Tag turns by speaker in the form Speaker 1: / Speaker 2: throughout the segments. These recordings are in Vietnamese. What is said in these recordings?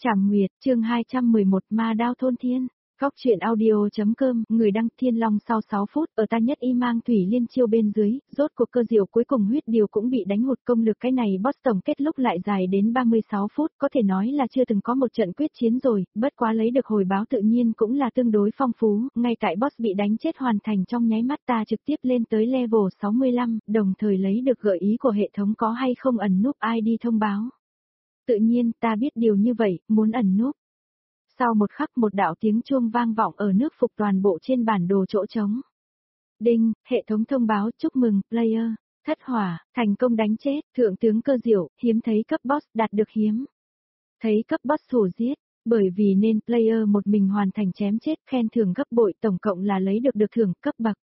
Speaker 1: Trảm Nguyệt, chương 211 Ma Đao Thôn Thiên. Góc truyện audio.com, người đăng Thiên Long sau 6 phút, ở ta nhất y mang thủy liên chiêu bên dưới, rốt cuộc cơ diệu cuối cùng huyết điều cũng bị đánh hụt công lực, cái này boss tổng kết lúc lại dài đến 36 phút, có thể nói là chưa từng có một trận quyết chiến rồi, bất quá lấy được hồi báo tự nhiên cũng là tương đối phong phú, ngay tại boss bị đánh chết hoàn thành trong nháy mắt ta trực tiếp lên tới level 65, đồng thời lấy được gợi ý của hệ thống có hay không ẩn núp ID thông báo. Tự nhiên ta biết điều như vậy, muốn ẩn núp. Sau một khắc một đạo tiếng chuông vang vọng ở nước phục toàn bộ trên bản đồ chỗ trống. Đinh, hệ thống thông báo chúc mừng, player, thất hỏa, thành công đánh chết, thượng tướng cơ diệu, hiếm thấy cấp boss đạt được hiếm. Thấy cấp boss thủ giết, bởi vì nên player một mình hoàn thành chém chết, khen thưởng gấp bội, tổng cộng là lấy được thưởng cấp bậc.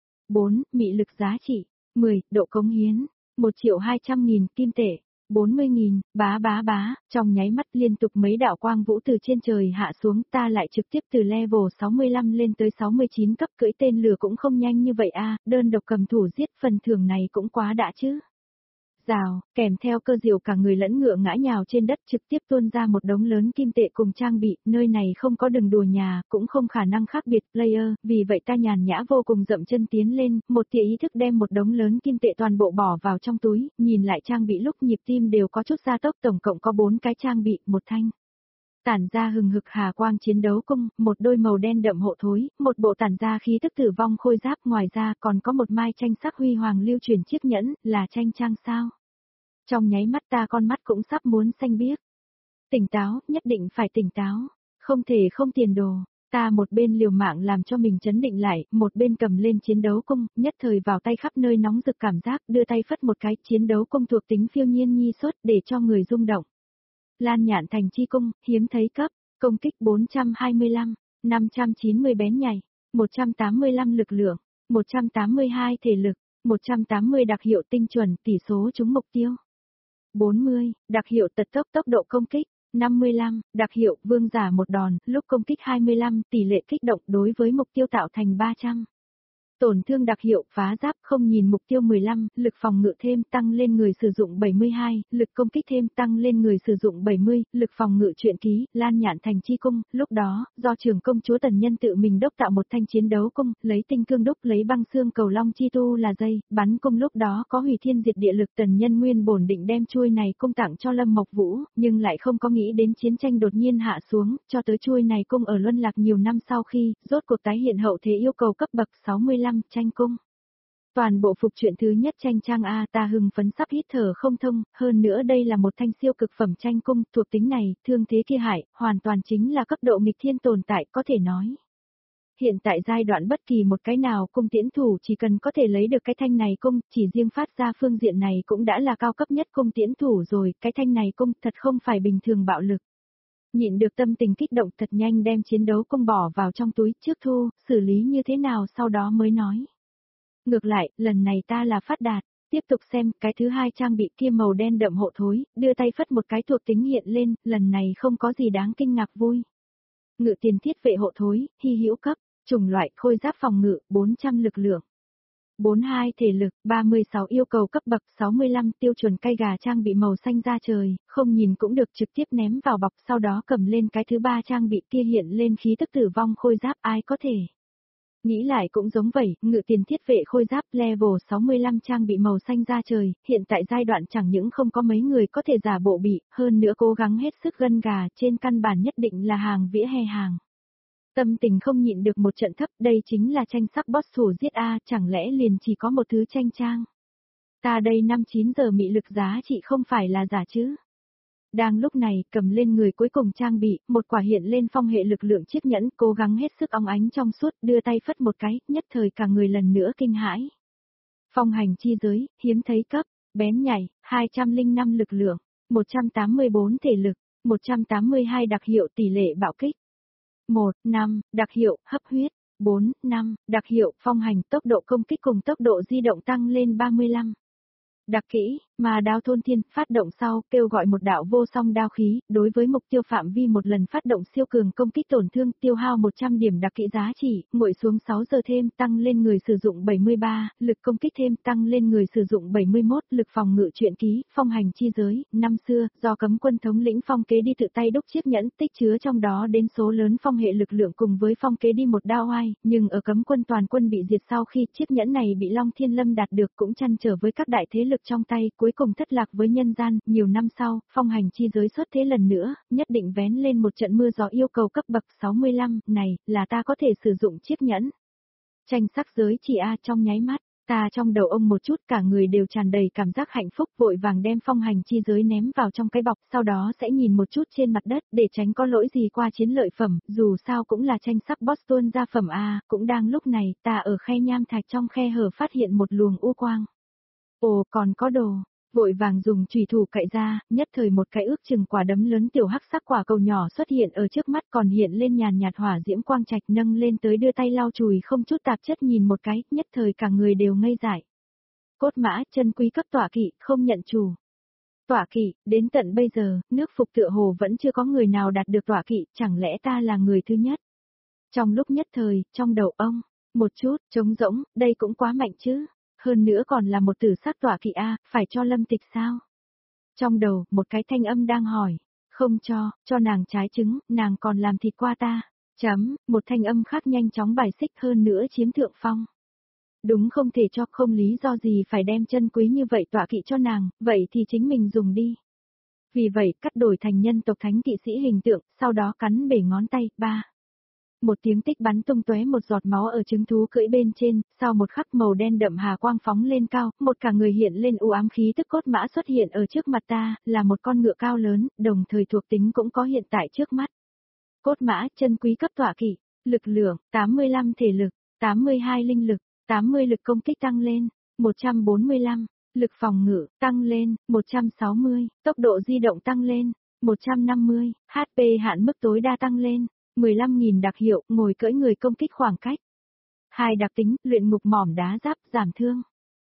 Speaker 1: 4. Mị lực giá trị, 10. Độ cống hiến, 1.200.000 kim tệ. 40.000, bá, trong nháy mắt liên tục mấy đạo quang vũ từ trên trời hạ xuống, ta lại trực tiếp từ level 65 lên tới 69 cấp, cưỡi tên lửa cũng không nhanh như vậy a, đơn độc cầm thủ giết, phần thưởng này cũng quá đã chứ. Rào, kèm theo cơ diệu cả người lẫn ngựa ngã nhào trên đất, trực tiếp tuôn ra một đống lớn kim tệ cùng trang bị, nơi này không có đừng đùa nhà, cũng không khả năng khác biệt player, vì vậy ta nhàn nhã vô cùng dậm chân tiến lên, một tia ý thức đem một đống lớn kim tệ toàn bộ bỏ vào trong túi, nhìn lại trang bị lúc nhịp tim đều có chút gia tốc, tổng cộng có 4 cái trang bị, một thanh tản ra hừng hực hà quang chiến đấu cung, một đôi màu đen đậm hộ thối, một bộ tản ra khí tức tử vong khôi giáp, ngoài ra còn có một mai tranh sắc huy hoàng lưu truyền chiếc nhẫn, là tranh trang sao. Trong nháy mắt ta con mắt cũng sắp muốn xanh biếc. Tỉnh táo, nhất định phải tỉnh táo, không thể không tiền đồ. Ta một bên liều mạng làm cho mình chấn định lại, một bên cầm lên chiến đấu cung, nhất thời vào tay khắp nơi nóng rực cảm giác, đưa tay phất một cái, chiến đấu cung thuộc tính phiêu nhiên nhi xuất để cho người rung động. Lan Nhạn Thành chi cung, hiếm thấy cấp, công kích 425, 590 bén nhảy, 185 lực lượng, 182 thể lực, 180 đặc hiệu tinh chuẩn, tỷ số trúng mục tiêu. 40, đặc hiệu tốc độ công kích, 55, đặc hiệu vương giả một đòn, lúc công kích 25, tỷ lệ kích động đối với mục tiêu tạo thành 300. Tổn thương đặc hiệu phá giáp không nhìn mục tiêu 15, lực phòng ngự thêm tăng lên người sử dụng 72, lực công kích thêm tăng lên người sử dụng 70, lực phòng ngự truyện ký, Lan Nhạn Thành chi cung, lúc đó, do trưởng công chúa Tần Nhân tự mình đốc tạo một thanh chiến đấu cung, lấy tinh cương đúc lấy băng xương cầu long chi tu là dây, bắn cung lúc đó có hủy thiên diệt địa lực, Tần Nhân nguyên bổn định đem chuôi này cung tặng cho Lâm Mộc Vũ, nhưng lại không có nghĩ đến chiến tranh đột nhiên hạ xuống, cho tới chuôi này cung ở Luân Lạc nhiều năm sau khi, rốt cuộc tái hiện hậu thế yêu cầu cấp bậc 65. Tranh cung. Toàn bộ phục truyện thứ nhất tranh trang A, ta hưng phấn sắp hít thở không thông, hơn nữa đây là một thanh siêu cực phẩm tranh cung, thuộc tính này, thương thế kia hại, hoàn toàn chính là cấp độ nghịch thiên tồn tại, có thể nói. Hiện tại giai đoạn bất kỳ một cái nào cung tiễn thủ chỉ cần có thể lấy được cái thanh này cung, chỉ riêng phát ra phương diện này cũng đã là cao cấp nhất cung tiễn thủ rồi, cái thanh này cung thật không phải bình thường bạo lực. Nhịn được tâm tình kích động thật nhanh đem chiến đấu cung bỏ vào trong túi trước thu, xử lý như thế nào sau đó mới nói. Ngược lại, lần này ta là phát đạt, tiếp tục xem cái thứ hai trang bị kia màu đen đậm hộ thối, đưa tay phất một cái thuộc tính hiện lên, lần này không có gì đáng kinh ngạc vui. Ngự tiền thiết vệ hộ thối, hy hữu cấp, chủng loại khôi giáp phòng ngự, 400 lực lượng. 42 thể lực, 36 yêu cầu cấp bậc 65 tiêu chuẩn cay gà trang bị màu xanh da trời, không nhìn cũng được trực tiếp ném vào bọc sau đó cầm lên cái thứ ba trang bị kia hiện lên khí tức tử vong khôi giáp ai có thể. Nghĩ lại cũng giống vậy, ngự tiền thiết vệ khôi giáp level 65 trang bị màu xanh da trời, hiện tại giai đoạn chẳng những không có mấy người có thể giả bộ bị, hơn nữa cố gắng hết sức gân gà trên căn bản nhất định là hàng vỉa hè hàng. Tâm tình không nhịn được một trận thấp, đây chính là tranh sắc boss thủ giết A, chẳng lẽ liền chỉ có một thứ tranh trang. Ta đây 5-9 giờ mị lực giá trị không phải là giả chứ. Đang lúc này, cầm lên người cuối cùng trang bị, một quả hiện lên phong hệ lực lượng chiếc nhẫn, cố gắng hết sức óng ánh trong suốt, đưa tay phất một cái, nhất thời cả người lần nữa kinh hãi. Phong hành chi giới, hiếm thấy cấp, bén nhảy, 205 lực lượng, 184 thể lực, 182 đặc hiệu tỷ lệ bạo kích. 1-5, đặc hiệu, hấp huyết, 4-5, đặc hiệu, phong hành tốc độ công kích cùng tốc độ di động tăng lên 35. Đặc kỹ, mà đao thôn thiên, phát động sau, kêu gọi một đạo vô song đao khí, đối với mục tiêu phạm vi một lần phát động siêu cường công kích tổn thương, tiêu hao 100 điểm đặc kỹ giá trị, nguội xuống 6 giờ thêm, tăng lên người sử dụng 73, lực công kích thêm, tăng lên người sử dụng 71, lực phòng ngự truyện ký, phong hành chi giới, năm xưa, do cấm quân thống lĩnh phong kế đi tự tay đúc chiếc nhẫn, tích chứa trong đó đến số lớn phong hệ lực lượng cùng với phong kế đi một đao oai, nhưng ở cấm quân toàn quân bị diệt sau khi chiếc nhẫn này bị Long Thiên Lâm đạt được cũng chăn trở với các đại thế lực trong tay, cuối cùng thất lạc với nhân gian, nhiều năm sau, phong hành chi giới xuất thế lần nữa, nhất định vén lên một trận mưa gió yêu cầu cấp bậc 65, này, là ta có thể sử dụng chiếc nhẫn. Tranh sắc giới chỉ trong nháy mắt, ta trong đầu ông một chút cả người đều tràn đầy cảm giác hạnh phúc vội vàng đem phong hành chi giới ném vào trong cái bọc, sau đó sẽ nhìn một chút trên mặt đất để tránh có lỗi gì qua chiến lợi phẩm, dù sao cũng là tranh sắc Boston gia phẩm cũng đang lúc này, ta ở khe nham thạch trong khe hở phát hiện một luồng u quang. Ồ, còn có đồ, vội vàng dùng chùy thủ cậy ra, nhất thời một cái ước chừng quả đấm lớn tiểu hắc sắc quả cầu nhỏ xuất hiện ở trước mắt còn hiện lên nhàn nhạt hỏa diễm quang trạch nâng lên tới đưa tay lau chùi không chút tạp chất nhìn một cái, nhất thời cả người đều ngây dại. Cốt mã, chân quý cấp tọa kỵ, không nhận chủ. Tọa kỵ, đến tận bây giờ, nước phục tựa hồ vẫn chưa có người nào đạt được tọa kỵ, chẳng lẽ ta là người thứ nhất? Trong lúc nhất thời, trong đầu ông, một chút, trống rỗng, đây cũng quá mạnh chứ. Hơn nữa còn là một tử sắc tọa kỵ phải cho Lâm Tịch sao? Trong đầu, một cái thanh âm đang hỏi, không cho nàng trái trứng, nàng còn làm thịt qua ta. Một thanh âm khác nhanh chóng bài xích hơn nữa chiếm thượng phong. Đúng không thể cho, không lý do gì phải đem chân quý như vậy tọa kỵ cho nàng, vậy thì chính mình dùng đi. Vì vậy, cắt đổi thành nhân tộc thánh kỵ sĩ hình tượng, sau đó cắn bể ngón tay, một tiếng tích bắn tung tóe một giọt máu ở trứng thú cưỡi bên trên, sau một khắc màu đen đậm hà quang phóng lên cao, một cả người hiện lên u ám khí tức cốt mã xuất hiện ở trước mặt ta, là một con ngựa cao lớn, đồng thời thuộc tính cũng có hiện tại trước mắt. Cốt mã, chân quý cấp tọa kỵ, lực lượng, 85 thể lực, 82 linh lực, 80 lực công kích tăng lên, 145, lực phòng ngự, tăng lên, 160, tốc độ di động tăng lên, 150, HP hạn mức tối đa tăng lên. 15.000 đặc hiệu, ngồi cưỡi người công kích khoảng cách. 2 đặc tính, luyện ngục mỏm đá giáp, giảm thương.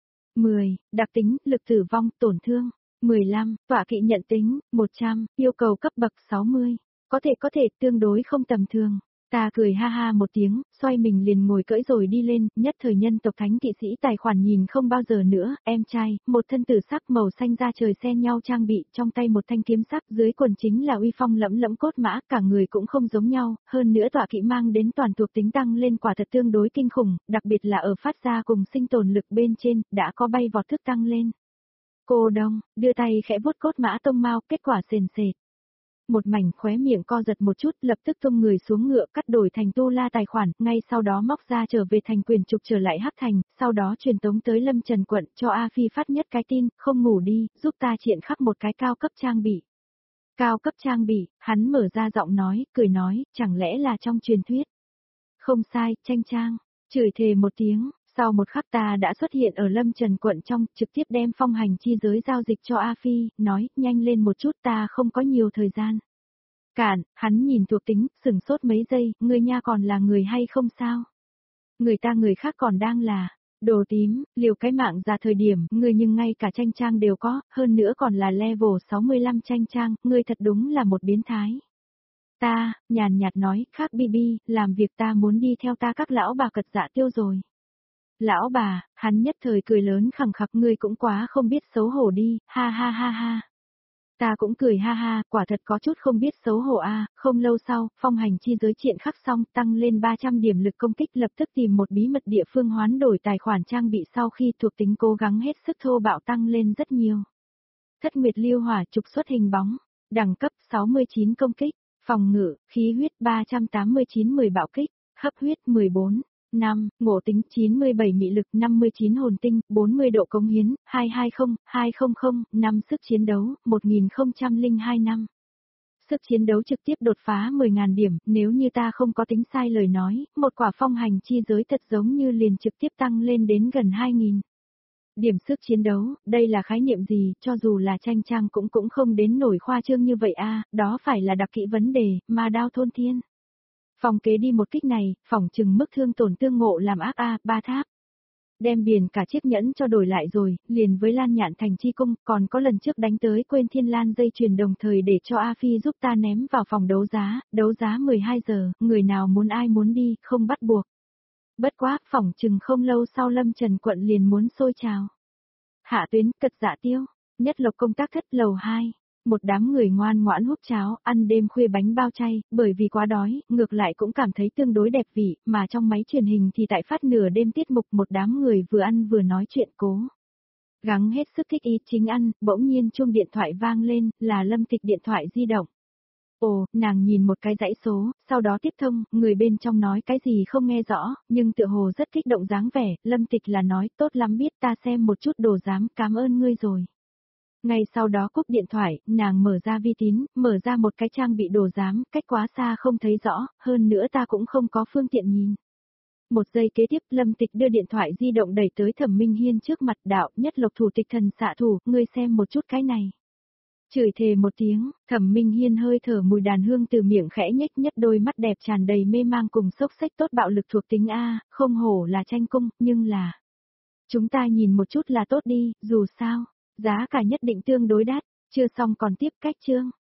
Speaker 1: 10, đặc tính, lực tử vong, tổn thương. 15, tọa kỵ nhận tính, 100, yêu cầu cấp bậc 60. Có thể, tương đối không tầm thường. Ta cười ha ha một tiếng, xoay mình liền ngồi cưỡi rồi đi lên, nhất thời nhân tộc thánh kỵ sĩ tài khoản nhìn không bao giờ nữa, em trai, một thân tử sắc màu xanh da trời xen nhau trang bị, trong tay một thanh kiếm sắc, dưới quần chính là uy phong lẫm lẫm cốt mã, cả người cũng không giống nhau, hơn nữa tọa kỵ mang đến toàn thuộc tính tăng lên quả thật tương đối kinh khủng, đặc biệt là ở phát ra cùng sinh tồn lực bên trên, đã có bay vọt thức tăng lên. Cô Đông, đưa tay khẽ vuốt cốt mã tông mau, kết quả sền sệt. Một mảnh khóe miệng co giật một chút, lập tức tung người xuống ngựa cắt đổi thành tu la tài khoản, ngay sau đó móc ra trở về thành quyền trục trở lại Hắc Thành, sau đó truyền tống tới Lâm Trần quận cho A Phi phát nhất cái tin, không ngủ đi, giúp ta triện khắc một cái cao cấp trang bị. Cao cấp trang bị, hắn mở ra giọng nói, cười nói, chẳng lẽ là trong truyền thuyết. Không sai, tranh trang, chửi thề một tiếng. Sau một khắc ta đã xuất hiện ở Lâm Trần quận trong, trực tiếp đem phong hành chi giới giao dịch cho A Phi, nói, nhanh lên một chút ta không có nhiều thời gian. Cản, hắn nhìn thuộc tính, sửng sốt mấy giây, người nha còn là người hay không sao? Người ta người khác còn đang là, đồ tím, liều cái mạng ra thời điểm, người nhưng ngay cả tranh trang đều có, hơn nữa còn là level 65 tranh trang, người thật đúng là một biến thái. Ta, nhàn nhạt nói, khác Bibi, làm việc ta muốn đi theo ta các lão bà cật dạ tiêu rồi. Lão bà, hắn nhất thời cười lớn khẳng khặc ngươi cũng quá không biết xấu hổ đi, ha ha ha ha. Ta cũng cười ha ha, quả thật có chút không biết xấu hổ không lâu sau, phong hành chi giới triện khắc xong, tăng lên 300 điểm lực công kích lập tức tìm một bí mật địa phương hoán đổi tài khoản trang bị sau khi thuộc tính cố gắng hết sức thô bạo tăng lên rất nhiều. Thất nguyệt lưu hỏa trục xuất hình bóng, đẳng cấp 69 công kích, phòng ngự, khí huyết 389 10 bạo kích, hấp huyết 14. 5, ngộ tính 97 mị lực 59 hồn tinh, 40 độ cống hiến, 220, 200, 5 sức chiến đấu, 1002 năm. Sức chiến đấu trực tiếp đột phá 10.000 điểm, nếu như ta không có tính sai lời nói, một quả phong hành chi giới thật giống như liền trực tiếp tăng lên đến gần 2.000. Điểm sức chiến đấu, đây là khái niệm gì, cho dù là tranh trang cũng không đến nổi khoa trương như vậy đó phải là đặc kỹ vấn đề, mà đao thôn thiên. Phòng kế đi một kích này, phỏng chừng mức thương tổn tương ngộ làm ác 3 tháp. Đem biển cả chiếc nhẫn cho đổi lại rồi, liền với Lan Nhạn Thành chi cung, còn có lần trước đánh tới quên Thiên Lan dây chuyền đồng thời để cho A Phi giúp ta ném vào phòng đấu giá 12 giờ, người nào muốn ai muốn đi, không bắt buộc. Bất quá, phỏng chừng không lâu sau Lâm Trần Quận liền muốn sôi trào. Hạ tuyến, cật dạ tiêu, nhất lộc công tác thất lầu 2. Một đám người ngoan ngoãn hút cháo, ăn đêm khuya bánh bao chay, bởi vì quá đói, ngược lại cũng cảm thấy tương đối đẹp vị, mà trong máy truyền hình thì tại phát nửa đêm tiết mục một đám người vừa ăn vừa nói chuyện cố. Gắng hết sức thích ý chính ăn, bỗng nhiên chuông điện thoại vang lên, là Lâm Tịch điện thoại di động. Ồ, nàng nhìn một cái dãy số, sau đó tiếp thông, người bên trong nói cái gì không nghe rõ, nhưng tựa hồ rất kích động dáng vẻ, Lâm Tịch là nói, tốt lắm biết ta xem một chút đồ giám, cảm ơn ngươi rồi. Ngay sau đó cúp điện thoại, nàng mở ra vi tín, mở ra một cái trang bị đồ giám, cách quá xa không thấy rõ, hơn nữa ta cũng không có phương tiện nhìn. Một giây kế tiếp Lâm Tịch đưa điện thoại di động đẩy tới Thẩm Minh Hiên trước mặt đạo, nhất lộc thủ tịch thần xạ thủ, ngươi xem một chút cái này. Chửi thề một tiếng, Thẩm Minh Hiên hơi thở mùi đàn hương từ miệng khẽ nhếch nhất đôi mắt đẹp tràn đầy mê mang cùng xốc xách tốt bạo lực thuộc tính A, không hổ là tranh cung, nhưng là... Chúng ta nhìn một chút là tốt đi, dù sao, giá cả nhất định tương đối đắt, chưa xong còn tiếp cách chương.